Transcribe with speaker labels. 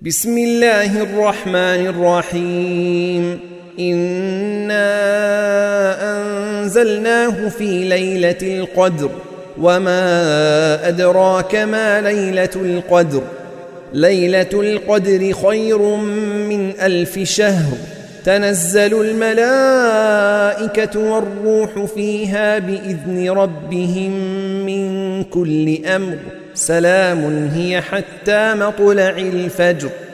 Speaker 1: بسم الله الرحمن الرحيم. إنا أنزلناه في ليلة القدر وما أدراك ما ليلة القدر. ليلة القدر خير من 1000 شهر. تنزل الملائكة والروح فيها بإذن ربهم من كل أمر. سلام هي حتى مطلع الفجر.